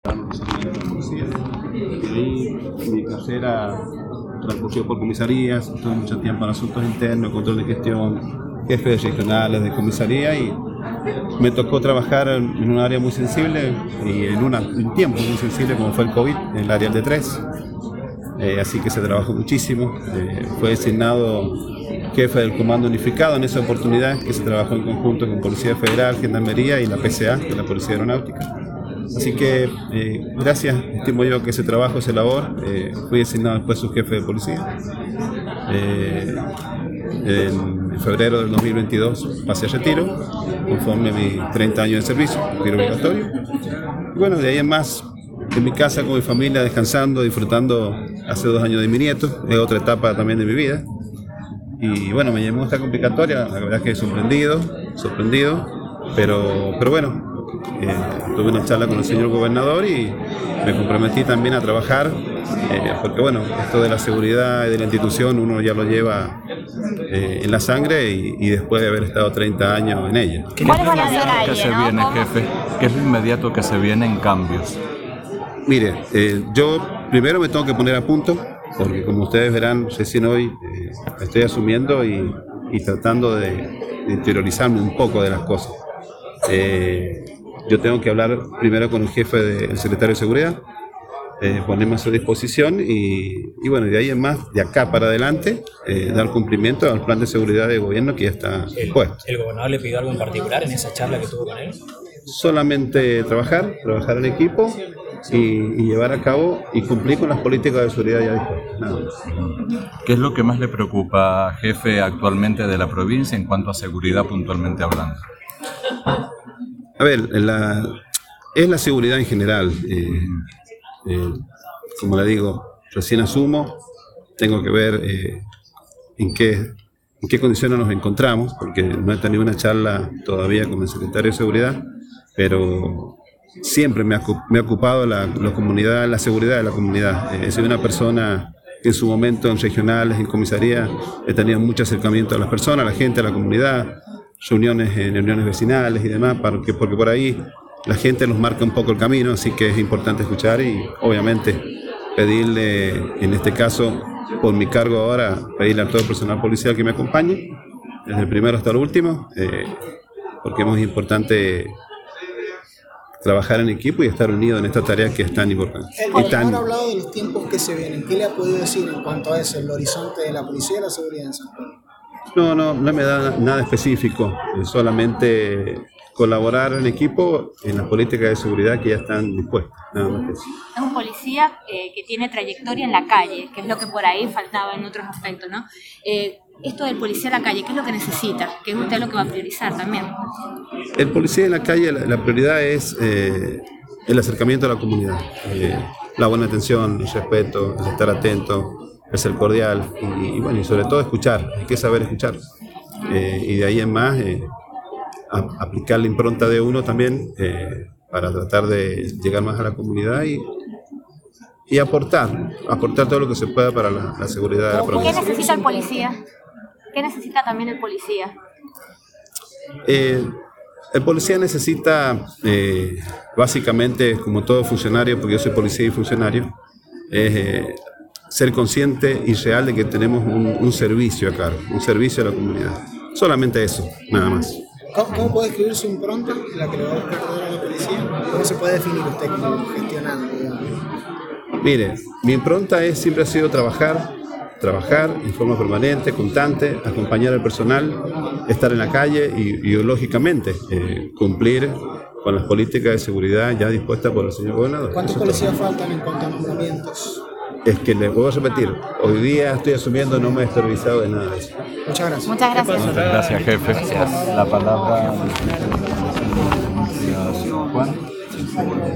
Departamento de Policía. Y ahí mi carrera transcurrió por comisarías, estuve mucho tiempo en asuntos internos, control de gestión, jefes regionales de comisaría, y me tocó trabajar en un área muy sensible y en un tiempo muy sensible como fue el COVID, en el área del D3. Así que se trabajó muchísimo. Fue designado jefe del Comando Unificado en esa oportunidad, que se trabajó en conjunto con Policía Federal, Gendarmería y la PCA, que es la Policía Aeronáutica. Así que gracias, estimo yo que ese trabajo, esa labor, fui designado después subjefe de policía. En febrero del 2022 pasé a retiro, conforme a mis 30 años de servicio, retiro obligatorio. Y bueno, de ahí en más, en mi casa con mi familia, descansando, disfrutando hace 2 años de mi nieto, es otra etapa también de mi vida. Y bueno, me llamó esta convocatoria, la verdad que sorprendido, pero bueno, tuve una charla con el señor gobernador y me comprometí también a trabajar, porque bueno, esto de la seguridad y de la institución uno ya lo lleva en la sangre y después de haber estado 30 años en ella. ¿Qué es lo inmediato que se viene, jefe? ¿Qué es lo inmediato que se viene en cambios? Mire, yo primero me tengo que poner a punto, porque como ustedes verán, recién hoy estoy asumiendo y tratando de interiorizarme un poco de las cosas. Yo tengo que hablar primero con el jefe del secretario de Seguridad, ponerme a su disposición y bueno, de ahí en más, de acá para adelante, dar cumplimiento al plan de seguridad de gobierno que ya está puesto. ¿El gobernador le pidió algo en particular en esa charla que tuvo con él? Solamente trabajar en equipo y llevar a cabo y cumplir con las políticas de seguridad ya dispuestas. Nada más. ¿Qué es lo que más le preocupa, jefe, actualmente de la provincia en cuanto a seguridad puntualmente hablando? A ver, es la seguridad en general. Como le digo, recién asumo, tengo que ver en qué condiciones nos encontramos, porque no he tenido una charla todavía con el secretario de Seguridad, pero siempre me ha ocupado la comunidad, la seguridad de la comunidad. He sido una persona que en su momento en regionales, en comisaría, he tenido mucho acercamiento a las personas, a la gente, a la comunidad, reuniones en reuniones vecinales y demás, porque por ahí la gente nos marca un poco el camino, así que es importante escuchar y obviamente pedirle, en este caso, por mi cargo ahora, pedirle a todo el personal policial que me acompañe, desde el primero hasta el último, porque es muy importante trabajar en equipo y estar unidos en esta tarea que es tan importante. El gobernador ha hablado de los tiempos que se vienen. ¿Qué le ha podido decir en cuanto a eso, el horizonte de la policía y la seguridad en San Juan? No me da nada específico, solamente colaborar en equipo en las políticas de seguridad que ya están dispuestas, nada más que eso. Es un policía que tiene trayectoria en la calle, que es lo que por ahí faltaba en otros aspectos, ¿no? Esto del policía en la calle, ¿qué es lo que necesita? Que es usted lo que va a priorizar también. El policía en la calle, la prioridad es el acercamiento a la comunidad, la buena atención, el respeto, el estar atento, el ser cordial y bueno, y sobre todo escuchar, hay que saber escuchar. Y de ahí en más, aplicar la impronta de uno también para tratar de llegar más a la comunidad y aportar todo lo que se pueda para la seguridad de la provincia. ¿Qué necesita el policía? ¿Qué necesita también el policía? El policía necesita, básicamente, como todo funcionario, porque yo soy policía y funcionario, ser consciente y real de que tenemos un servicio a cargo, un servicio a la comunidad. Solamente eso, nada más. ¿Cómo puede escribir su impronta, la que le va a buscar a la policía? ¿Cómo se puede definir usted como gestionando, digamos? Mire, mi impronta siempre ha sido trabajar en forma permanente, constante, acompañar al personal, estar en la calle y lógicamente, cumplir con las políticas de seguridad ya dispuestas por el señor gobernador. ¿Cuántos policías faltan en cuanto a nombramientos? Es que les puedo repetir, hoy día estoy asumiendo, no me he exteriorizado de nada de eso. Muchas gracias. Muchas gracias. Muchas gracias, jefe. La palabra... Juan.